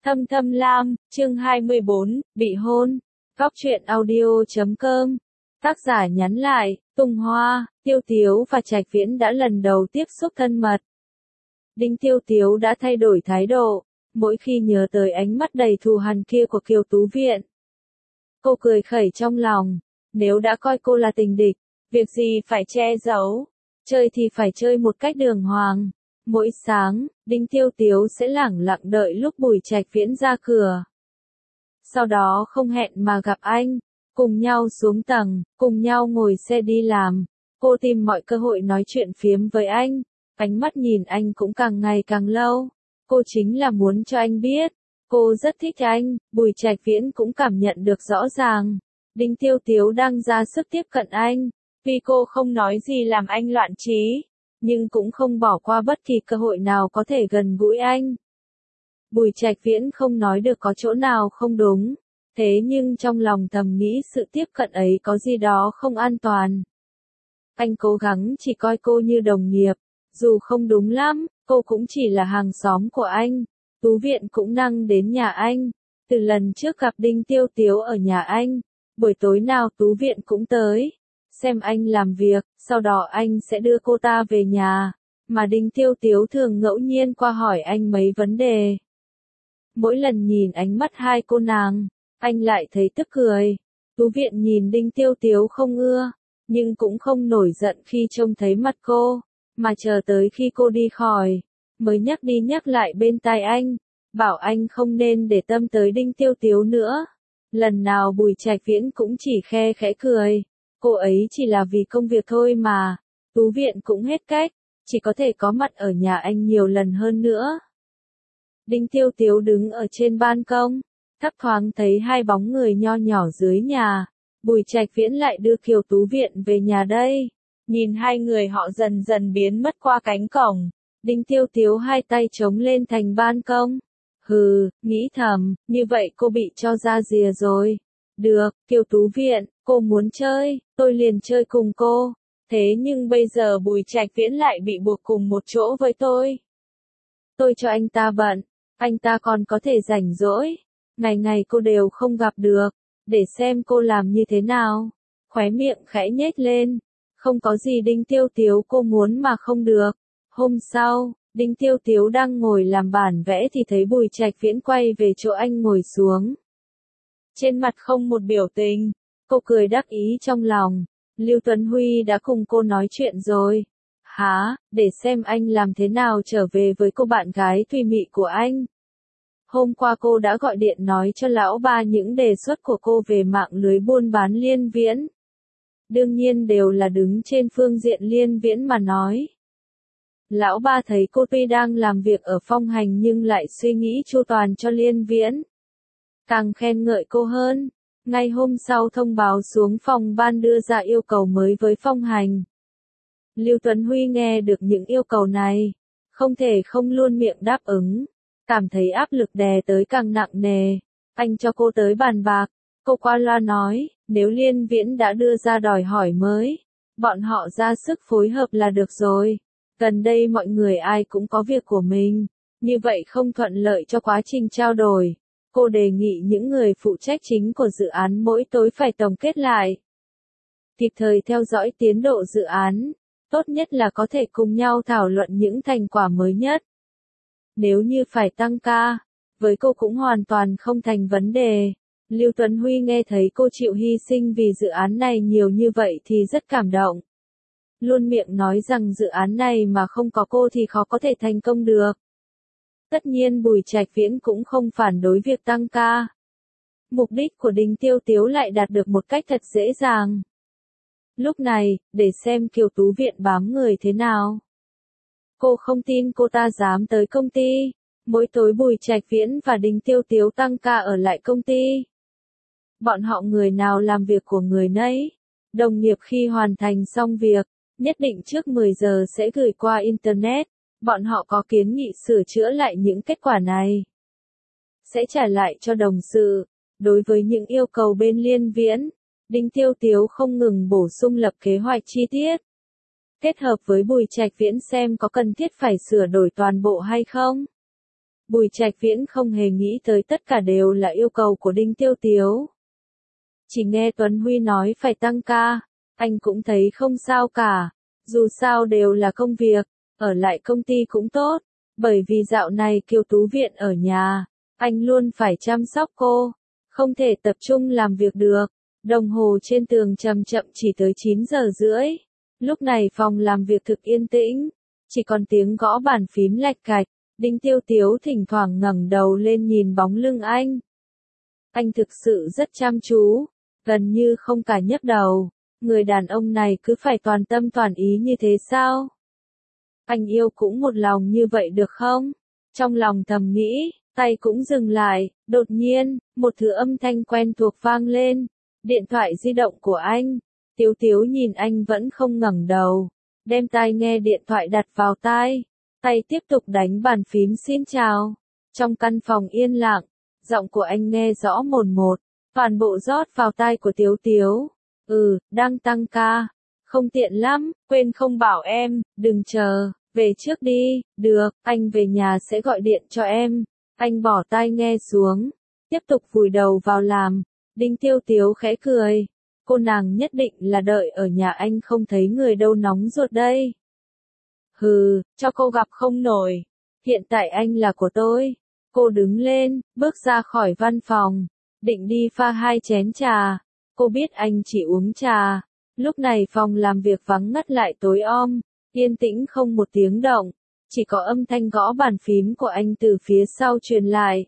Thâm Thâm Lam, chương 24, bị hôn. Góc truyện audio.com. Tác giả nhắn lại, Tùng Hoa, Tiêu Tiếu và Trạch Viễn đã lần đầu tiếp xúc thân mật. Đinh Tiêu Tiếu đã thay đổi thái độ, mỗi khi nhớ tới ánh mắt đầy thù hằn kia của Kiều Tú Viện. Cô cười khẩy trong lòng, nếu đã coi cô là tình địch, việc gì phải che giấu, chơi thì phải chơi một cách đường hoàng. Mỗi sáng, Đinh Tiêu Tiếu sẽ lẳng lặng đợi lúc Bùi Trạch Viễn ra cửa. Sau đó không hẹn mà gặp anh, cùng nhau xuống tầng, cùng nhau ngồi xe đi làm. Cô tìm mọi cơ hội nói chuyện phiếm với anh, ánh mắt nhìn anh cũng càng ngày càng lâu. Cô chính là muốn cho anh biết, cô rất thích anh. Bùi Trạch Viễn cũng cảm nhận được rõ ràng, Đinh Tiêu Tiếu đang ra sức tiếp cận anh. Vì cô không nói gì làm anh loạn trí, nhưng cũng không bỏ qua bất kỳ cơ hội nào có thể gần gũi anh. Bùi Trạch Viễn không nói được có chỗ nào không đúng, thế nhưng trong lòng thầm nghĩ sự tiếp cận ấy có gì đó không an toàn. Anh cố gắng chỉ coi cô như đồng nghiệp, dù không đúng lắm, cô cũng chỉ là hàng xóm của anh. Tú Viện cũng năng đến nhà anh, từ lần trước gặp Đinh Tiêu Tiếu ở nhà anh, buổi tối nào Tú Viện cũng tới xem anh làm việc, sau đó anh sẽ đưa cô ta về nhà, mà Đinh Tiêu Tiếu thường ngẫu nhiên qua hỏi anh mấy vấn đề. Mỗi lần nhìn ánh mắt hai cô nàng, anh lại thấy tức cười. Tú Viện nhìn Đinh Tiêu Tiếu không ưa, nhưng cũng không nổi giận khi trông thấy mặt cô, mà chờ tới khi cô đi khỏi, mới nhắc đi nhắc lại bên tai anh, bảo anh không nên để tâm tới Đinh Tiêu Tiếu nữa. Lần nào Bùi Trạch Viễn cũng chỉ khe khẽ cười. Cô ấy chỉ là vì công việc thôi mà. Tú Viện cũng hết cách, chỉ có thể có mặt ở nhà anh nhiều lần hơn nữa. Đinh Tiêu Tiếu đứng ở trên ban công, thấp thoáng thấy hai bóng người nho nhỏ dưới nhà. Bùi Trạch Viễn lại đưa Kiều Tú Viện về nhà đây. Nhìn hai người họ dần dần biến mất qua cánh cổng, Đinh Tiêu Tiếu hai tay chống lên thành ban công. Hừ, nghĩ thầm, như vậy cô bị cho ra rìa rồi. Được, Kiều Tú Viện, cô muốn chơi, tôi liền chơi cùng cô. Thế nhưng bây giờ Bùi Trạch Viễn lại bị buộc cùng một chỗ với tôi. Tôi cho anh ta bận, anh ta còn có thể rảnh rỗi. Ngày ngày cô đều không gặp được, để xem cô làm như thế nào. Khóe miệng khẽ nhếch lên, không có gì Đinh Tiêu Tiếu cô muốn mà không được. Hôm sau, Đinh Tiêu Tiếu đang ngồi làm bản vẽ thì thấy Bùi Trạch Viễn quay về chỗ anh ngồi xuống. Trên mặt không một biểu tình, cô cười đắc ý trong lòng. Lưu Tuấn Huy đã cùng cô nói chuyện rồi. Hả, để xem anh làm thế nào trở về với cô bạn gái thùy mị của anh. Hôm qua cô đã gọi điện nói cho lão ba những đề xuất của cô về mạng lưới buôn bán Liên Viễn. Đương nhiên đều là đứng trên phương diện Liên Viễn mà nói. Lão ba thấy cô tuy đang làm việc ở Phong Hành nhưng lại suy nghĩ chu toàn cho Liên Viễn, càng khen ngợi cô hơn. Ngay hôm sau thông báo xuống phòng ban đưa ra yêu cầu mới với Phong Hành. Lưu Tuấn Huy nghe được những yêu cầu này, không thể không luôn miệng đáp ứng, cảm thấy áp lực đè tới càng nặng nề. Anh cho cô tới bàn bạc, cô qua loa nói, nếu Liên Viễn đã đưa ra đòi hỏi mới, bọn họ ra sức phối hợp là được rồi. Gần đây mọi người ai cũng có việc của mình, như vậy không thuận lợi cho quá trình trao đổi. Cô đề nghị những người phụ trách chính của dự án mỗi tối phải tổng kết lại, kịp thời theo dõi tiến độ dự án, tốt nhất là có thể cùng nhau thảo luận những thành quả mới nhất. Nếu như phải tăng ca, với cô cũng hoàn toàn không thành vấn đề. Lưu Tuấn Huy nghe thấy cô chịu hy sinh vì dự án này nhiều như vậy thì rất cảm động. Luôn miệng nói rằng dự án này mà không có cô thì khó có thể thành công được. Tất nhiên Bùi Trạch Viễn cũng không phản đối việc tăng ca. Mục đích của Đinh Tiêu Tiếu lại đạt được một cách thật dễ dàng. Lúc này, để xem Kiều Tú Viện bám người thế nào. Cô không tin cô ta dám tới công ty. Mỗi tối Bùi Trạch Viễn và Đinh Tiêu Tiếu tăng ca ở lại công ty. Bọn họ người nào làm việc của người nấy. Đồng nghiệp khi hoàn thành xong việc, nhất định trước 10 giờ sẽ gửi qua Internet. Bọn họ có kiến nghị sửa chữa lại những kết quả này, sẽ trả lại cho đồng sự. Đối với những yêu cầu bên Liên Viễn, Đinh Tiêu Tiếu không ngừng bổ sung lập kế hoạch chi tiết, kết hợp với Bùi Trạch Viễn xem có cần thiết phải sửa đổi toàn bộ hay không. Bùi Trạch Viễn không hề nghĩ tới tất cả đều là yêu cầu của Đinh Tiêu Tiếu. Chỉ nghe Tuấn Huy nói phải tăng ca, anh cũng thấy không sao cả, dù sao đều là công việc, ở lại công ty cũng tốt, bởi vì dạo này Kiều Tú Viện ở nhà, anh luôn phải chăm sóc cô, không thể tập trung làm việc được. Đồng hồ trên tường chậm chậm chỉ tới 9 giờ rưỡi. Lúc này phòng làm việc thực yên tĩnh, chỉ còn tiếng gõ bàn phím lạch cạch. Đinh Tiêu Tiếu thỉnh thoảng ngẩng đầu lên nhìn bóng lưng anh. Anh thực sự rất chăm chú, gần như không cả nhấc đầu. Người đàn ông này cứ phải toàn tâm toàn ý như thế sao? Anh yêu cũng một lòng như vậy được không? Trong lòng thầm nghĩ, tay cũng dừng lại, đột nhiên, một thứ âm thanh quen thuộc vang lên. Điện thoại di động của anh. Tiếu Tiếu nhìn anh vẫn không ngẩng đầu, đem tai nghe điện thoại đặt vào tai, tay tiếp tục đánh bàn phím xin chào. Trong căn phòng yên lặng, giọng của anh nghe rõ mồn một, toàn bộ rót vào tai của Tiếu Tiếu. Đang tăng ca, không tiện lắm, quên không bảo em, đừng chờ, về trước đi, được, anh về nhà sẽ gọi điện cho em. Anh bỏ tai nghe xuống, tiếp tục vùi đầu vào làm. Đinh Tiêu Tiếu khẽ cười, cô nàng nhất định là đợi ở nhà anh không thấy người đâu nóng ruột đây. Cho cô gặp không nổi, hiện tại anh là của tôi. Cô đứng lên, bước ra khỏi văn phòng, định đi pha 2 chén trà. Cô biết anh chỉ uống trà. Lúc này phòng làm việc vắng ngắt lại tối om, yên tĩnh không một tiếng động, chỉ có âm thanh gõ bàn phím của anh từ phía sau truyền lại.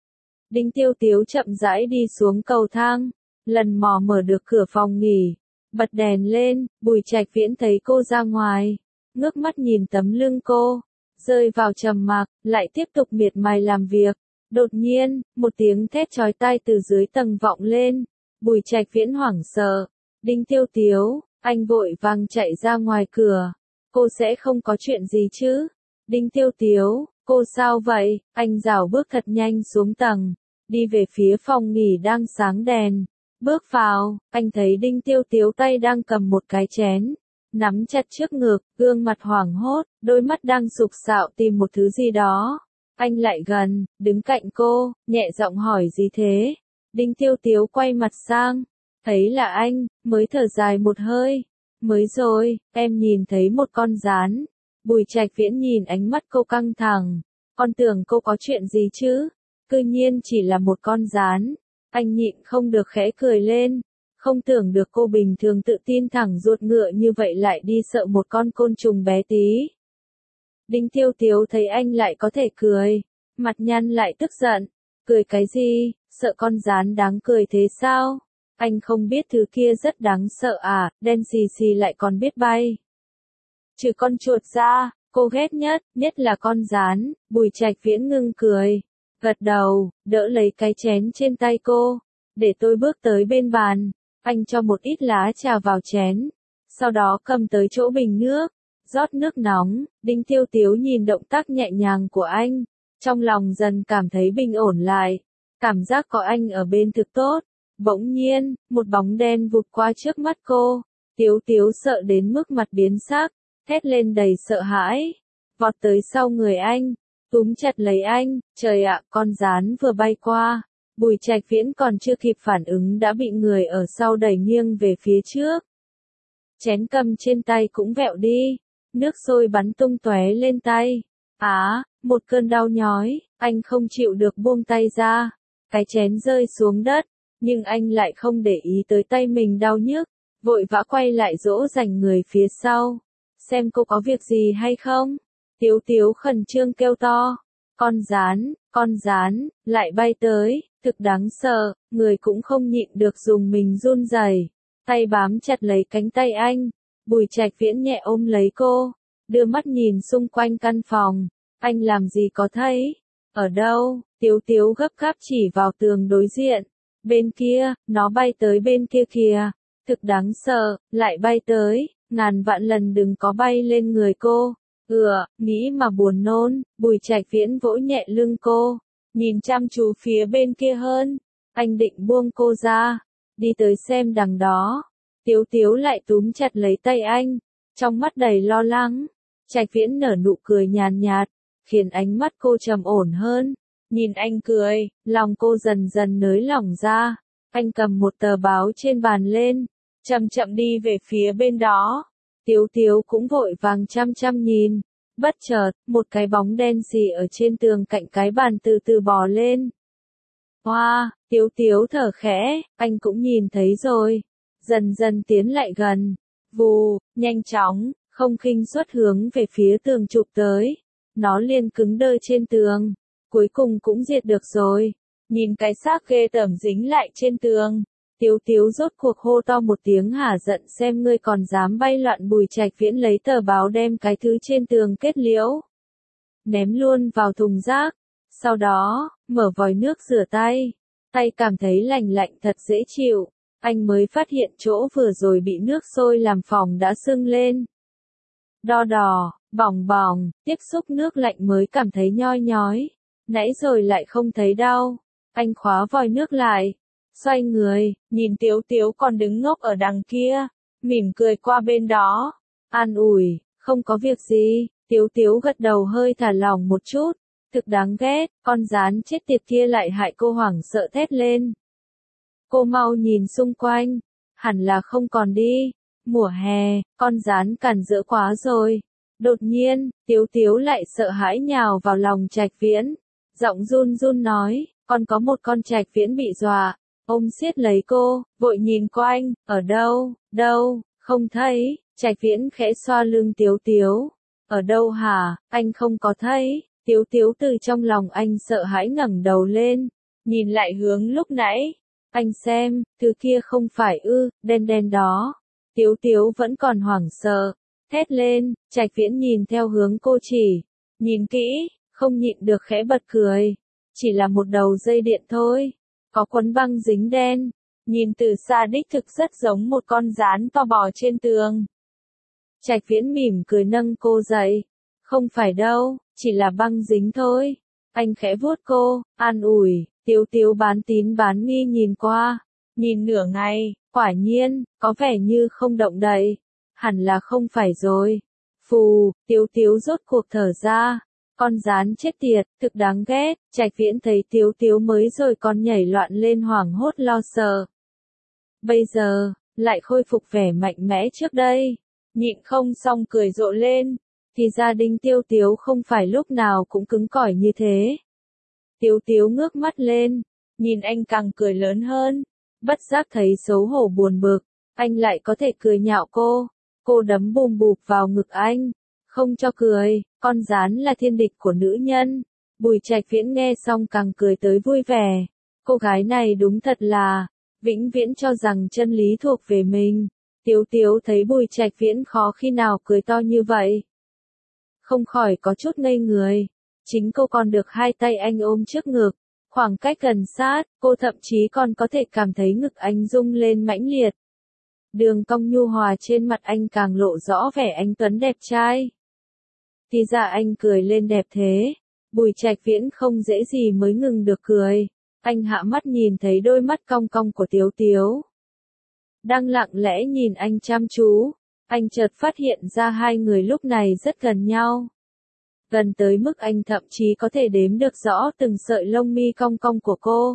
Đinh Tiêu Tiếu chậm rãi đi xuống cầu thang, lần mò mở được cửa phòng nghỉ, bật đèn lên. Bùi Trạch Viễn thấy cô ra ngoài, ngước mắt nhìn tấm lưng cô, rơi vào trầm mặc, lại tiếp tục miệt mài làm việc. Đột nhiên, một tiếng thét chói tai từ dưới tầng vọng lên. Bùi Trạch Viễn hoảng sợ. Đinh Tiêu Tiếu, anh vội vàng chạy ra ngoài cửa. Cô sẽ không có chuyện gì chứ? Đinh Tiêu Tiếu, cô sao vậy? Anh rảo bước thật nhanh xuống tầng, đi về phía phòng nghỉ đang sáng đèn. Bước vào, anh thấy Đinh Tiêu Tiếu tay đang cầm một cái chén, nắm chặt trước ngực, gương mặt hoảng hốt, đôi mắt đang sục sạo tìm một thứ gì đó. Anh lại gần, đứng cạnh cô, nhẹ giọng hỏi gì thế? Đinh Tiêu Tiếu quay mặt sang, thấy là anh, mới thở dài một hơi. Mới rồi, em nhìn thấy một con gián. Bùi Trạch Viễn nhìn ánh mắt cô căng thẳng. Con tưởng cô có chuyện gì chứ? Cư nhiên chỉ là một con gián. Anh nhịn không được khẽ cười lên. Không tưởng được cô bình thường tự tin thẳng ruột ngựa như vậy lại đi sợ một con côn trùng bé tí. Đinh Tiêu Tiếu thấy anh lại có thể cười, mặt nhăn lại tức giận. Cười cái gì, sợ con gián đáng cười thế sao? Anh không biết thứ kia rất đáng sợ à, đen xì xì lại còn biết bay. Trừ con chuột ra, cô ghét nhất là con gián. Bùi Trạch Viễn ngưng cười, gật đầu, đỡ lấy cái chén trên tay cô. Để tôi bước tới bên bàn. Anh cho một ít lá trà vào chén, sau đó cầm tới chỗ bình nước, rót nước nóng. Đinh Tiêu Tiếu nhìn động tác nhẹ nhàng của anh, trong lòng dần cảm thấy bình ổn lại, cảm giác có anh ở bên thực tốt. Bỗng nhiên, một bóng đen vụt qua trước mắt cô, Tiếu Tiếu sợ đến mức mặt biến sắc, thét lên đầy sợ hãi, vọt tới sau người anh, túm chặt lấy anh. Trời ạ, con gián vừa bay qua. Bùi Trạch Viễn còn chưa kịp phản ứng đã bị người ở sau đẩy nghiêng về phía trước. Chén cầm trên tay cũng vẹo đi, nước sôi bắn tung tóe lên tay. Một cơn đau nhói, anh không chịu được buông tay ra. Cái chén rơi xuống đất, nhưng anh lại không để ý tới tay mình đau nhức, vội vã quay lại dỗ dành người phía sau. Xem cô có việc gì hay không? Tiếu Tiếu khẩn trương kêu to. Con gián, lại bay tới, thực đáng sợ. Người cũng không nhịn được dùng mình run rẩy, tay bám chặt lấy cánh tay anh. Bùi Trạch Viễn nhẹ ôm lấy cô, đưa mắt nhìn xung quanh căn phòng. Anh làm gì có thấy? Ở đâu? Tiếu Tiếu gấp gáp chỉ vào tường đối diện. Bên kia, nó bay tới bên kia kìa. Thực đáng sợ, lại bay tới, ngàn vạn lần đừng có bay lên người cô. Nghĩ mà buồn nôn. Bùi Trạch Viễn vỗ nhẹ lưng cô, nhìn chăm chú phía bên kia hơn. Anh định buông cô ra, đi tới xem đằng đó. Tiếu Tiếu lại túm chặt lấy tay anh, trong mắt đầy lo lắng. Trạch Viễn nở nụ cười nhàn nhạt, khiến ánh mắt cô trầm ổn hơn. Nhìn anh cười, lòng cô dần dần nới lỏng ra. Anh cầm một tờ báo trên bàn lên, chậm chậm đi về phía bên đó. Tiếu Tiếu cũng vội vàng chăm chăm nhìn. Bất chợt, một cái bóng đen xì ở trên tường cạnh cái bàn từ từ bò lên. Hoa, Tiếu Tiếu thở khẽ, anh cũng nhìn thấy rồi. Dần dần tiến lại gần. Vù, nhanh chóng, không khinh suất hướng về phía tường chụp tới. Nó liền cứng đơ trên tường. Cuối cùng cũng diệt được rồi. Nhìn cái xác ghê tởm dính lại trên tường. Tiếu Tiếu rốt cuộc hô to một tiếng hả giận xem ngươi còn dám bay loạn. Bùi Trạch Viễn lấy tờ báo đem cái thứ trên tường kết liễu. Ném luôn vào thùng rác. Sau đó, mở vòi nước rửa tay. Tay cảm thấy lành lạnh thật dễ chịu. Anh mới phát hiện chỗ vừa rồi bị nước sôi làm phỏng đã sưng lên. Đo đỏ, bỏng bỏng, tiếp xúc nước lạnh mới cảm thấy nhoi nhói. Nãy rồi lại không thấy đau. Anh khóa vòi nước lại. Xoay người, nhìn Tiếu Tiếu còn đứng ngốc ở đằng kia. Mỉm cười qua bên đó. An ủi, không có việc gì. Tiếu Tiếu gật đầu hơi thả lỏng một chút. Thực đáng ghét, con gián chết tiệt kia lại hại cô hoảng sợ thét lên. Cô mau nhìn xung quanh. Hẳn là không còn đi. Mùa hè, con gián cản rỡ quá rồi. Đột nhiên, Tiếu Tiếu lại sợ hãi nhào vào lòng Trạch Viễn. Giọng run run nói, còn có một con Trạch Viễn bị dọa. Ôm siết lấy cô, vội nhìn quanh, ở đâu, đâu, không thấy. Trạch Viễn khẽ xoa lưng Tiếu Tiếu. Ở đâu hả, anh không có thấy. Tiếu Tiếu từ trong lòng anh sợ hãi ngẩng đầu lên. Nhìn lại hướng lúc nãy. Anh xem, thứ kia không phải đen đen đó. Tiếu Tiếu vẫn còn hoảng sợ. Thét lên, Trạch Viễn nhìn theo hướng cô chỉ. Nhìn kỹ, không nhịn được khẽ bật cười. Chỉ là một đầu dây điện thôi. Có quấn băng dính đen. Nhìn từ xa đích thực rất giống một con gián to bò trên tường. Trạch Viễn mỉm cười nâng cô dậy. Không phải đâu, chỉ là băng dính thôi. Anh khẽ vuốt cô, an ủi. Tiếu Tiếu bán tín bán nghi nhìn qua. Nhìn nửa ngày, quả nhiên, có vẻ như không động đậy. Hẳn là không phải rồi. Phù, Tiếu Tiếu rốt cuộc thở ra. Con gián chết tiệt, thực đáng ghét. Trạch Viễn thấy Tiếu Tiếu mới rồi còn nhảy loạn lên hoảng hốt lo sợ. Bây giờ, lại khôi phục vẻ mạnh mẽ trước đây. Nhịn không xong cười rộ lên. Thì gia đình Tiếu Tiếu không phải lúc nào cũng cứng cỏi như thế. Tiếu Tiếu ngước mắt lên. Nhìn anh càng cười lớn hơn. Bất giác thấy xấu hổ buồn bực. Anh lại có thể cười nhạo cô. Cô đấm bùm bụp vào ngực anh. Không cho cười, con gián là thiên địch của nữ nhân. Bùi Trạch Viễn nghe xong càng cười tới vui vẻ. Cô gái này đúng thật là, vĩnh viễn cho rằng chân lý thuộc về mình. Tiếu Tiếu thấy Bùi Trạch Viễn khó khi nào cười to như vậy. Không khỏi có chút ngây người. Chính cô còn được hai tay anh ôm trước ngực. Khoảng cách gần sát, cô thậm chí còn có thể cảm thấy ngực anh rung lên mãnh liệt. Đường cong nhu hòa trên mặt anh càng lộ rõ vẻ anh tuấn đẹp trai. Thì ra anh cười lên đẹp thế. Bùi Trạch Viễn không dễ gì mới ngừng được cười. Anh hạ mắt nhìn thấy đôi mắt cong cong của Tiếu Tiếu. Đang lặng lẽ nhìn anh chăm chú. Anh chợt phát hiện ra hai người lúc này rất gần nhau. Gần tới mức anh thậm chí có thể đếm được rõ từng sợi lông mi cong cong của cô.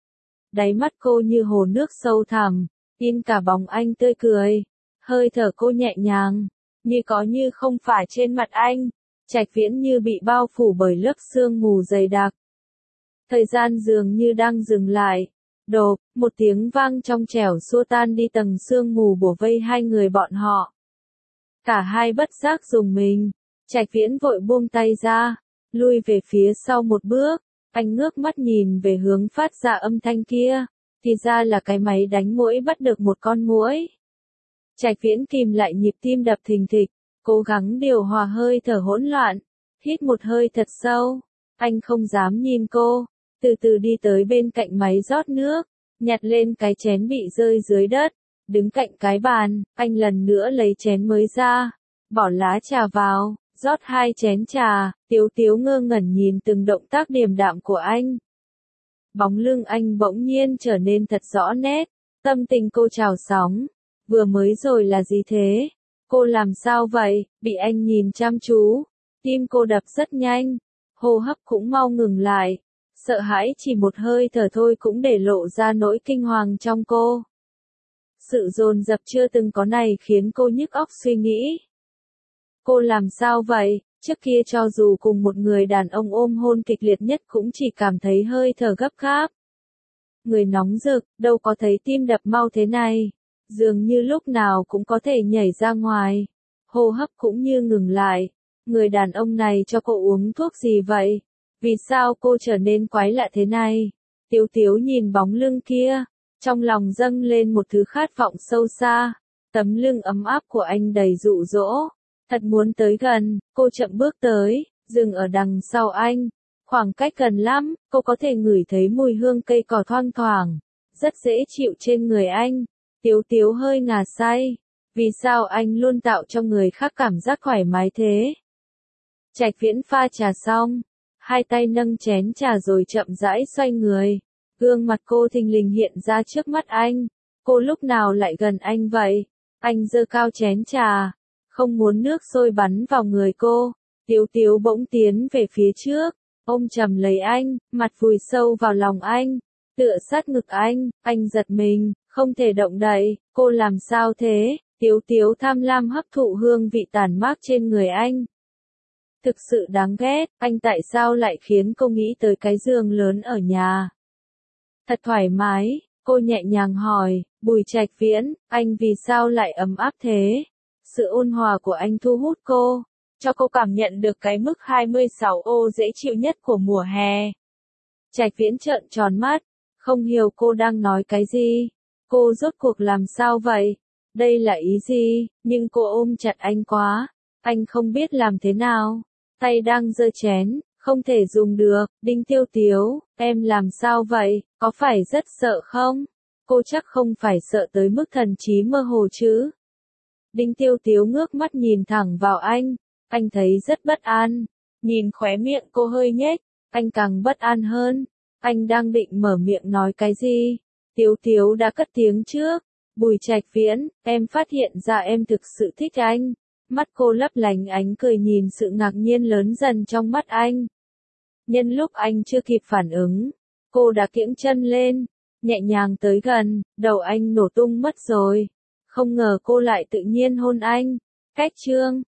Đáy mắt cô như hồ nước sâu thẳm, in cả bóng anh tươi cười. Hơi thở cô nhẹ nhàng, như có như không phải trên mặt anh. Trạch Viễn như bị bao phủ bởi lớp sương mù dày đặc. Thời gian dường như đang dừng lại. Đột, một tiếng vang trong trẻo xua tan đi tầng sương mù bủa vây hai người bọn họ. Cả hai bất giác rùng mình. Trạch Viễn vội buông tay ra, lui về phía sau một bước. Anh ngước mắt nhìn về hướng phát ra âm thanh kia. Thì ra là cái máy đánh muỗi bắt được một con muỗi. Trạch Viễn kìm lại nhịp tim đập thình thịch, cố gắng điều hòa hơi thở hỗn loạn, hít một hơi thật sâu. Anh không dám nhìn cô, từ từ đi tới bên cạnh máy rót nước, nhặt lên cái chén bị rơi dưới đất, đứng cạnh cái bàn, anh lần nữa lấy chén mới ra, bỏ lá trà vào, rót hai chén trà. Tiếu Tiếu ngơ ngẩn nhìn từng động tác điềm đạm của anh. Bóng lưng anh bỗng nhiên trở nên thật rõ nét, tâm tình cô trào sóng. Vừa mới rồi là gì thế? Cô làm sao vậy? Bị anh nhìn chăm chú. Tim cô đập rất nhanh. hô hấp cũng mau ngừng lại, sợ hãi chỉ một hơi thở thôi cũng để lộ ra nỗi kinh hoàng trong cô. Sự dồn dập chưa từng có này khiến cô nhức óc suy nghĩ. Cô làm sao vậy? Trước kia cho dù cùng một người đàn ông ôm hôn kịch liệt nhất cũng chỉ cảm thấy hơi thở gấp gáp. Người nóng rực, đâu có thấy tim đập mau thế này. Dường như lúc nào cũng có thể nhảy ra ngoài. Hô hấp cũng như ngừng lại. Người đàn ông này cho cô uống thuốc gì vậy? Vì sao cô trở nên quái lạ thế này? Tiếu Tiếu nhìn bóng lưng kia. Trong lòng dâng lên một thứ khát vọng sâu xa. Tấm lưng ấm áp của anh đầy dụ dỗ. Thật muốn tới gần, cô chậm bước tới, dừng ở đằng sau anh. Khoảng cách gần lắm, cô có thể ngửi thấy mùi hương cây cỏ thoang thoảng. Rất dễ chịu trên người anh. Tiếu Tiếu hơi ngà say. Vì sao anh luôn tạo cho người khác cảm giác thoải mái thế? Trạch Viễn pha trà xong. Hai tay nâng chén trà rồi chậm rãi xoay người. Gương mặt cô thình lình hiện ra trước mắt anh. Cô lúc nào lại gần anh vậy? Anh giơ cao chén trà. Không muốn nước sôi bắn vào người cô. Tiếu Tiếu bỗng tiến về phía trước. Ôm chầm lấy anh, mặt vùi sâu vào lòng anh. Tựa sát ngực anh giật mình, không thể động đậy. Cô làm sao thế? Tiếu Tiếu tham lam hấp thụ hương vị tản mát trên người anh. Thực sự đáng ghét, anh tại sao lại khiến cô nghĩ tới cái giường lớn ở nhà? Thật thoải mái, cô nhẹ nhàng hỏi, Bùi Trạch Viễn, anh vì sao lại ấm áp thế? Sự ôn hòa của anh thu hút cô, cho cô cảm nhận được cái mức 26 ô dễ chịu nhất của mùa hè. Trạch Viễn trợn tròn mắt, không hiểu cô đang nói cái gì. Cô rốt cuộc làm sao vậy? Đây là ý gì? Nhưng cô ôm chặt anh quá. Anh không biết làm thế nào. Tay đang giơ chén, không thể dùng được. Đinh Tiêu Tiếu, em làm sao vậy? Có phải rất sợ không? Cô chắc không phải sợ tới mức thần trí mơ hồ chứ. Đinh Tiêu Tiếu ngước mắt nhìn thẳng vào anh thấy rất bất an. Nhìn khóe miệng cô hơi nhếch, anh càng bất an hơn. Anh đang định mở miệng nói cái gì? Tiếu Tiếu đã cất tiếng trước. Bùi Trạch Viễn, em phát hiện ra em thực sự thích anh. Mắt cô lấp lánh ánh cười nhìn sự ngạc nhiên lớn dần trong mắt anh. Nhân lúc anh chưa kịp phản ứng, cô đã kiễng chân lên, nhẹ nhàng tới gần, đầu anh nổ tung mất rồi. Không ngờ cô lại tự nhiên hôn anh. Cách chương